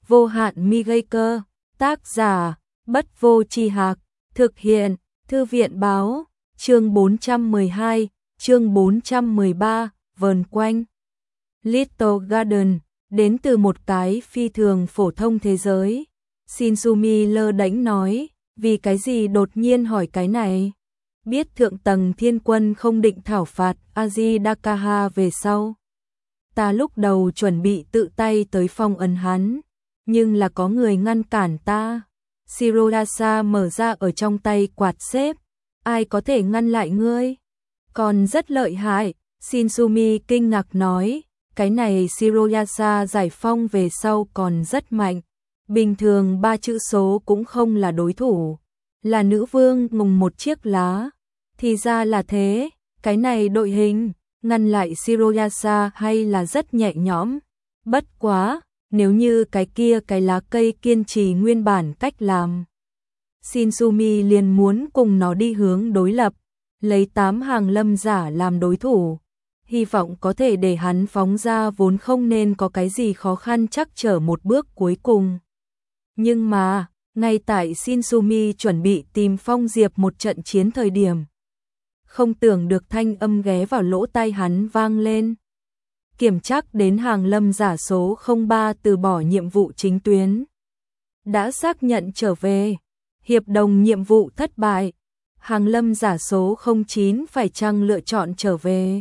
vô hạn mi gây cơ, tác giả, Bất Vô Tri Hạc, thực hiện, Thư viện báo, chương 412, chương 413, vờn quanh. Little Garden, đến từ một cái phi thường phổ thông thế giới. Shinsumi lơ đễnh nói, vì cái gì đột nhiên hỏi cái này? Biết thượng tầng thiên quân không định thảo phạt Azidakaha về sau. Ta lúc đầu chuẩn bị tự tay tới phong ấn hắn, nhưng là có người ngăn cản ta. Shirodasa mở ra ở trong tay quạt xếp, ai có thể ngăn lại ngươi? Còn rất lợi hại, Shinsumi kinh ngạc nói, cái này Shirodasa giải phong về sau còn rất mạnh. Bình thường 3 chữ số cũng không là đối thủ, là nữ vương ngùng một chiếc lá. Thì ra là thế, cái này đội hình, ngăn lại Shirodasa hay là rất nhẹ nhõm. Bất quá, nếu như cái kia cái lá cây kiên trì nguyên bản cách làm. Shinsumi liền muốn cùng nó đi hướng đối lập, lấy 8 hàng lâm giả làm đối thủ. Hy vọng có thể để hắn phóng ra vốn không nên có cái gì khó khăn chắc trở một bước cuối cùng. Nhưng mà, ngay tại Shinsumi chuẩn bị tìm Phong Diệp một trận chiến thời điểm, không tưởng được thanh âm ghé vào lỗ tai hắn vang lên. Kiểm chắc đến hàng lâm giả số 03 từ bỏ nhiệm vụ chính tuyến. Đã xác nhận trở về, hiệp đồng nhiệm vụ thất bại. Hàng lâm giả số 09 phải chăng lựa chọn trở về?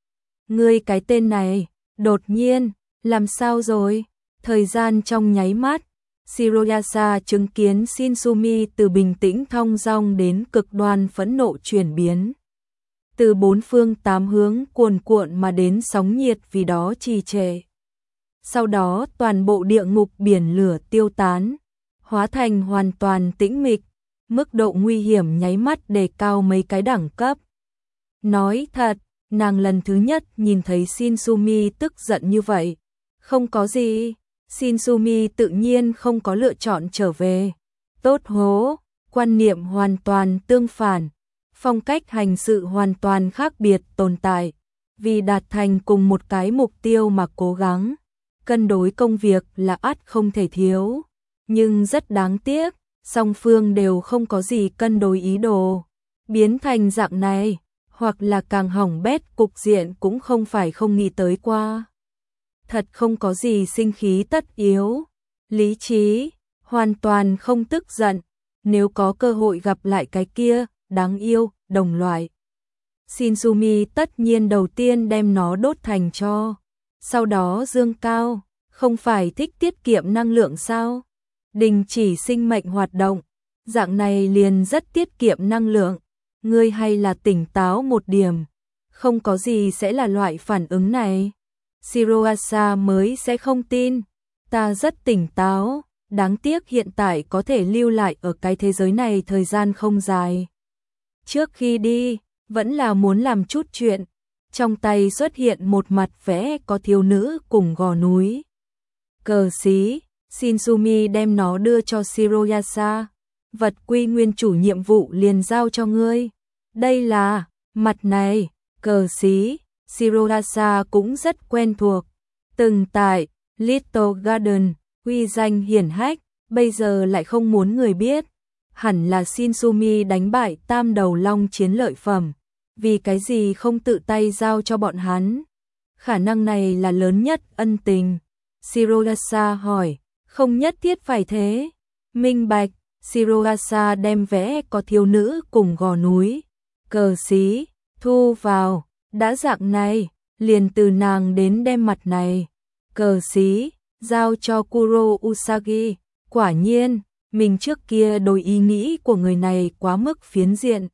Ngươi cái tên này, đột nhiên, làm sao rồi? Thời gian trong nháy mắt, Shirodasa chứng kiến Shinsumi từ bình tĩnh thong dong đến cực đoan phẫn nộ chuyển biến. Từ 4 phương 8 hướng cuồn cuộn mà đến sóng nhiệt vì đó trì trệ. Sau đó toàn bộ địa ngục biển lửa tiêu tán, hóa thành hoàn toàn tĩnh mịch, mức độ nguy hiểm nháy mắt đề cao mấy cái đẳng cấp. Nói thật, nàng lần thứ nhất nhìn thấy Shinsumi tức giận như vậy. Không có gì, Shinsumi tự nhiên không có lựa chọn trở về. Tốt hố, quan niệm hoàn toàn tương phản. Phong cách hành sự hoàn toàn khác biệt tồn tại, vì đạt thành cùng một cái mục tiêu mà cố gắng. Cân đối công việc là ắt không thể thiếu, nhưng rất đáng tiếc, song phương đều không có gì cân đối ý đồ. Biến thành dạng này, hoặc là càng hỏng bét cục diện cũng không phải không nghĩ tới qua. Thật không có gì sinh khí tất yếu, lý trí, hoàn toàn không tức giận, nếu có cơ hội gặp lại cái kia, đáng yêu, đồng loại. Shinsumi tất nhiên đầu tiên đem nó đốt thành tro, sau đó dương cao, không phải thích tiết kiệm năng lượng sao? Đình chỉ sinh mệnh hoạt động, dạng này liền rất tiết kiệm năng lượng, ngươi hay là tỉnh táo một điểm, không có gì sẽ là loại phản ứng này. Shirodasa mới sẽ không tin, ta rất tỉnh táo, đáng tiếc hiện tại có thể lưu lại ở cái thế giới này thời gian không dài. Trước khi đi, vẫn là muốn làm chút chuyện. Trong tay xuất hiện một mặt vẽ có thiếu nữ cùng gò núi. Cờ xí, Shinsumi đem nó đưa cho Shirodasa. Vật quy nguyên chủ nhiệm vụ liền giao cho ngươi. Đây là, mặt này, cờ xí, Shirodasa cũng rất quen thuộc. Từng tại, Little Garden, uy danh hiển hách, bây giờ lại không muốn người biết. Hẳn là Shinsumi đánh bại tam đầu long chiến lợi phẩm, vì cái gì không tự tay giao cho bọn hắn? Khả năng này là lớn nhất ân tình. Shirodasa hỏi, không nhất thiết phải thế. Minh bạch, Shirodasa đem vẽ có thiếu nữ cùng gò núi, cờ xí, thu vào, đã dạng này, liền từ nàng đến đem mặt này, cờ xí, giao cho Kuro Usagi, quả nhiên. Mình trước kia đối ý nghĩ của người này quá mức phiến diện.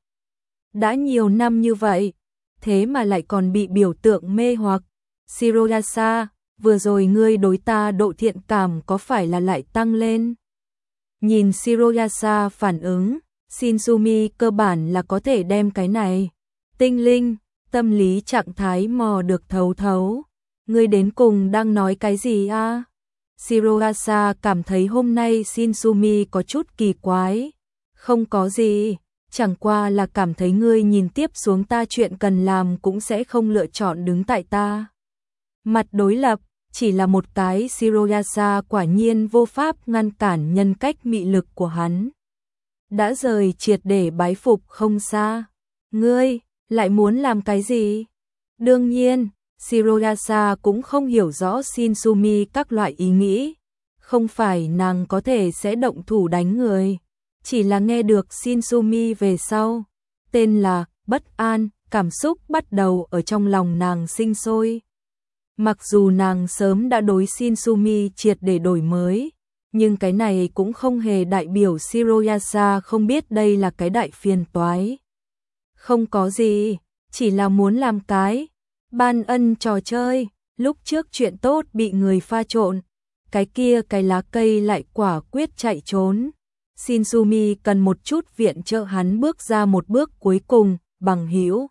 Đã nhiều năm như vậy, thế mà lại còn bị biểu tượng mê hoặc. Shirodasa, vừa rồi ngươi đối ta độ thiện cảm có phải là lại tăng lên? Nhìn Shirodasa phản ứng, Shinsumi cơ bản là có thể đem cái này. Tinh linh, tâm lý trạng thái mò được thấu thấu. Ngươi đến cùng đang nói cái gì a? Shirodasa cảm thấy hôm nay Shinsumi có chút kỳ quái. Không có gì, chẳng qua là cảm thấy ngươi nhìn tiếp xuống ta chuyện cần làm cũng sẽ không lựa chọn đứng tại ta. Mặt đối lập, chỉ là một cái Shiroyasa quả nhiên vô pháp ngăn cản nhân cách mị lực của hắn. Đã rời triệt để bái phục không xa. Ngươi, lại muốn làm cái gì? Đương nhiên, Shiroyasa cũng không hiểu rõ Shinsumi các loại ý nghĩ. Không phải nàng có thể sẽ động thủ đánh người. Chỉ là nghe được Shinsumi về sau. Tên là bất an, cảm xúc bắt đầu ở trong lòng nàng sinh sôi. Mặc dù nàng sớm đã đối Shinsumi triệt để đổi mới, nhưng cái này cũng không hề đại biểu Shiroyasa không biết đây là cái đại phiền toái. Không có gì, chỉ là muốn làm cái ban ân trò chơi, lúc trước chuyện tốt bị người pha trộn, cái kia cái lá cây lại quả quyết chạy trốn. Shinsumi cần một chút viện trợ hắn bước ra một bước cuối cùng, bằng hữu.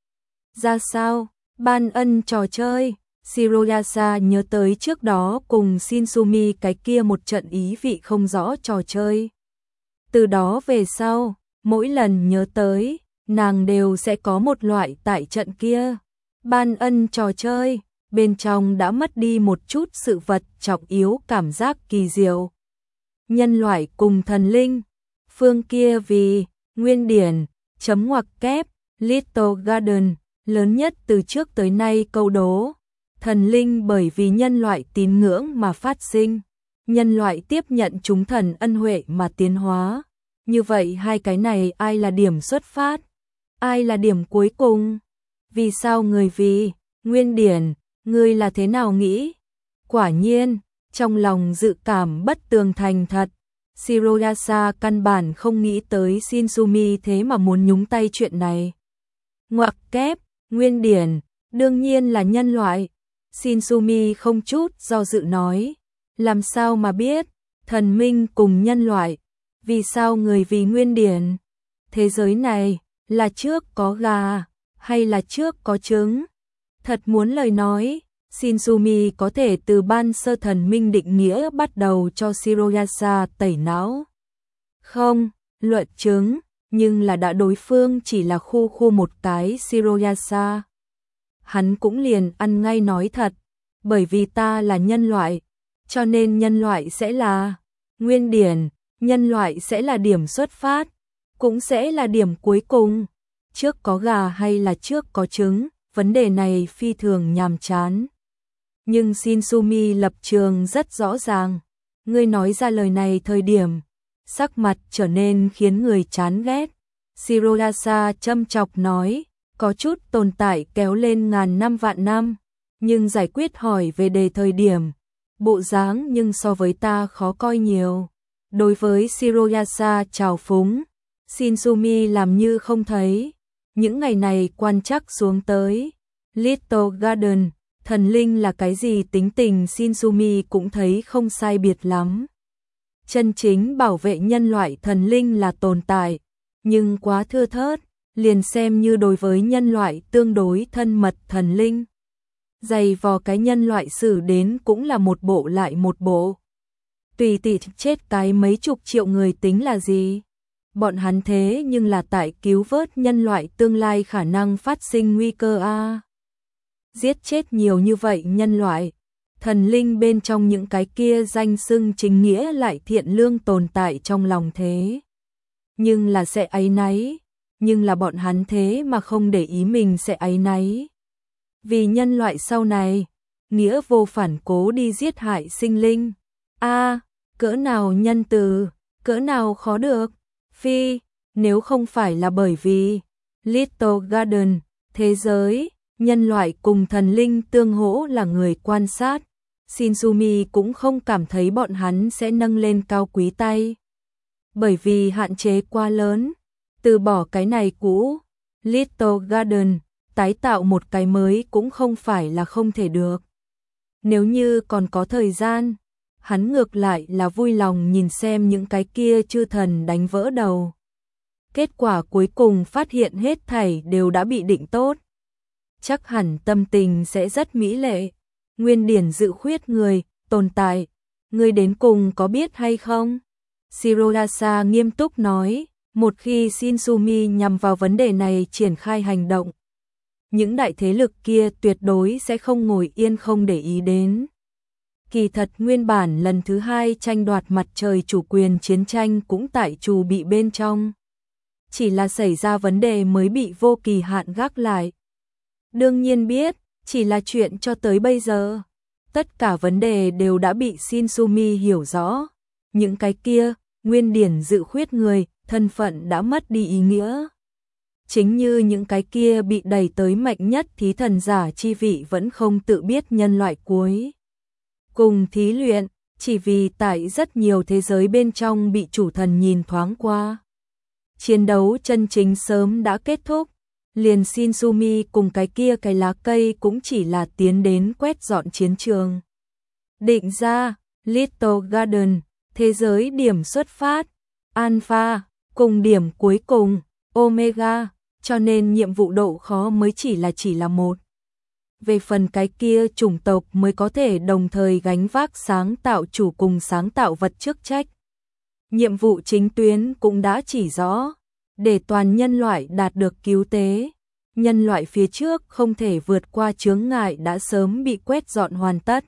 Ra sao? Ban ân trò chơi. Shiroyasa nhớ tới trước đó cùng Shinsumi cái kia một trận ý vị không rõ trò chơi. Từ đó về sau, mỗi lần nhớ tới, nàng đều sẽ có một loại tại trận kia. Ban ân trò chơi, bên trong đã mất đi một chút sự vật trọng yếu cảm giác kỳ diệu. Nhân loại cùng thần linh, phương kia vì, nguyên điển, chấm ngoặc kép, Little Garden, lớn nhất từ trước tới nay câu đố. Thần linh bởi vì nhân loại tín ngưỡng mà phát sinh, nhân loại tiếp nhận chúng thần ân huệ mà tiến hóa. Như vậy hai cái này ai là điểm xuất phát? Ai là điểm cuối cùng? Vì sao người vì, nguyên điển, ngươi là thế nào nghĩ? Quả nhiên, trong lòng dự cảm bất tường thành thật. Shiroyasa căn bản không nghĩ tới Shinsumi thế mà muốn nhúng tay chuyện này. Ngoặc kép, nguyên điển, đương nhiên là nhân loại. Shinsumi không chút do dự nói, làm sao mà biết, thần minh cùng nhân loại, vì sao người vì nguyên điển? Thế giới này, là trước có gà, hay là trước có trứng? Thật muốn lời nói, Shinsumi có thể từ ban sơ thần minh định nghĩa bắt đầu cho Shiroyasa tẩy não. Không, luận chứng, nhưng là đã đối phương chỉ là khu một cái Shiroyasa. Hắn cũng liền ăn ngay nói thật, bởi vì ta là nhân loại, cho nên nhân loại sẽ là nguyên điển, nhân loại sẽ là điểm xuất phát, cũng sẽ là điểm cuối cùng. Trước có gà hay là trước có trứng, vấn đề này phi thường nhàm chán. Nhưng Shinsumi lập trường rất rõ ràng, ngươi nói ra lời này thời điểm, sắc mặt trở nên khiến người chán ghét. Shiroyasa châm chọc nói, có chút tồn tại kéo lên ngàn năm vạn năm, nhưng giải quyết hỏi về đề thời điểm, bộ dáng nhưng so với ta khó coi nhiều. Đối với Shiroyasa trào phúng, Shinsumi làm như không thấy. Những ngày này quan trắc xuống tới, Little Garden, thần linh là cái gì tính tình Shinsumi cũng thấy không sai biệt lắm. Chân chính bảo vệ nhân loại thần linh là tồn tại, nhưng quá thưa thớt, liền xem như đối với nhân loại tương đối thân mật thần linh. Dày vò cái nhân loại xử đến cũng là một bộ lại một bộ. Tùy tỷ chết cái mấy chục triệu người tính là gì? Bọn hắn thế nhưng là tại cứu vớt nhân loại tương lai khả năng phát sinh nguy cơ a. Giết chết nhiều như vậy nhân loại, thần linh bên trong những cái kia danh xưng chính nghĩa lại thiện lương tồn tại trong lòng thế. Nhưng là sẽ áy náy, nhưng là bọn hắn thế mà không để ý mình sẽ áy náy. Vì nhân loại sau này, nghĩa vô phản cố đi giết hại sinh linh. A, cỡ nào nhân từ, cỡ nào khó được. Phi, nếu không phải là bởi vì Little Garden, thế giới, nhân loại cùng thần linh tương hỗ là người quan sát, Shinsumi cũng không cảm thấy bọn hắn sẽ nâng lên cao quý tay. Bởi vì hạn chế quá lớn, từ bỏ cái này cũ, Little Garden, tái tạo một cái mới cũng không phải là không thể được. Nếu như còn có thời gian, hắn ngược lại là vui lòng nhìn xem những cái kia chư thần đánh vỡ đầu. Kết quả cuối cùng phát hiện hết thảy đều đã bị định tốt. Chắc hẳn tâm tình sẽ rất mỹ lệ. Nguyên điển dự khuyết người, tồn tại, người đến cùng có biết hay không? Shiroyasa nghiêm túc nói, một khi Shinsumi nhằm vào vấn đề này triển khai hành động, những đại thế lực kia tuyệt đối sẽ không ngồi yên không để ý đến. Kỳ thật nguyên bản lần thứ hai tranh đoạt mặt trời chủ quyền chiến tranh cũng tại Trù Bị bên trong. Chỉ là xảy ra vấn đề mới bị vô kỳ hạn gác lại. Đương nhiên biết, chỉ là chuyện cho tới bây giờ. Tất cả vấn đề đều đã bị Shinsumi hiểu rõ. Những cái kia, nguyên điển dự khuyết người, thân phận đã mất đi ý nghĩa. Chính như những cái kia bị đẩy tới mạnh nhất thí thần giả chi vị vẫn không tự biết nhân loại cuối cùng thí luyện, chỉ vì tại rất nhiều thế giới bên trong bị chủ thần nhìn thoáng qua. Chiến đấu chân chính sớm đã kết thúc, liền Shinsumi cùng cái kia cái lá cây cũng chỉ là tiến đến quét dọn chiến trường. Định ra, Little Garden, thế giới điểm xuất phát, Alpha, cùng điểm cuối cùng, Omega, cho nên nhiệm vụ độ khó mới chỉ là một. Về phần cái kia chủng tộc mới có thể đồng thời gánh vác sáng tạo chủ cùng sáng tạo vật chức trách. Nhiệm vụ chính tuyến cũng đã chỉ rõ, để toàn nhân loại đạt được cứu tế. Nhân loại phía trước không thể vượt qua chướng ngại đã sớm bị quét dọn hoàn tất.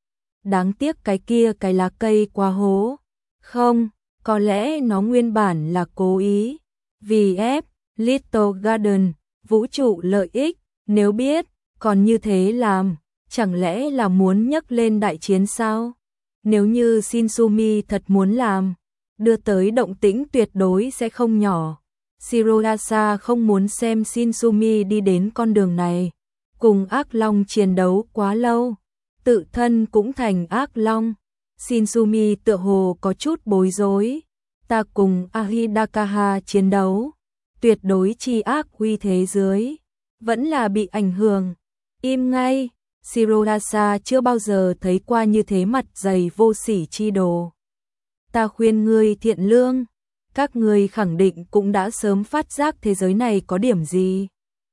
Đáng tiếc cái kia cái lá cây quá hố. Không, có lẽ nó nguyên bản là cố ý. Vì ép, Little Garden, vũ trụ lợi ích, nếu biết, còn như thế làm, chẳng lẽ là muốn nhấc lên đại chiến sao? Nếu như Shinsumi thật muốn làm, đưa tới động tĩnh tuyệt đối sẽ không nhỏ. Shirohasa không muốn xem Shinsumi đi đến con đường này, cùng ác long chiến đấu quá lâu, tự thân cũng thành ác long. Shinsumi tựa hồ có chút bối rối, ta cùng Ahidakaha chiến đấu, tuyệt đối chi ác uy thế dưới, vẫn là bị ảnh hưởng. Im ngay, Shirohasa chưa bao giờ thấy qua như thế mặt dày vô sỉ chi đồ. Ta khuyên ngươi thiện lương, các ngươi khẳng định cũng đã sớm phát giác thế giới này có điểm gì.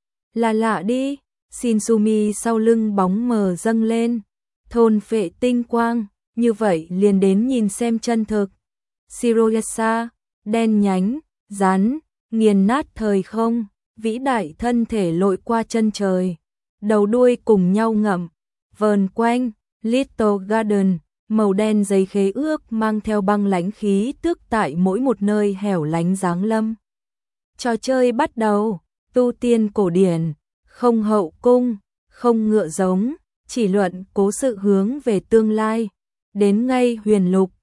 Là lạ đi, Shinsumi sau lưng bóng mờ dâng lên, thôn phệ tinh quang, như vậy liền đến nhìn xem chân thực. Shirohasa, đen nhánh, rắn, nghiền nát thời không, vĩ đại thân thể lội qua chân trời. Đầu đuôi cùng nhau ngậm, vờn quanh, Little Garden, màu đen giấy khế ước mang theo băng lãnh khí tức tại mỗi một nơi hẻo lánh giáng lâm. Trò chơi bắt đầu, tu tiên cổ điển, không hậu cung, không ngựa giống, chỉ luận cố sự hướng về tương lai, đến ngay huyền lục,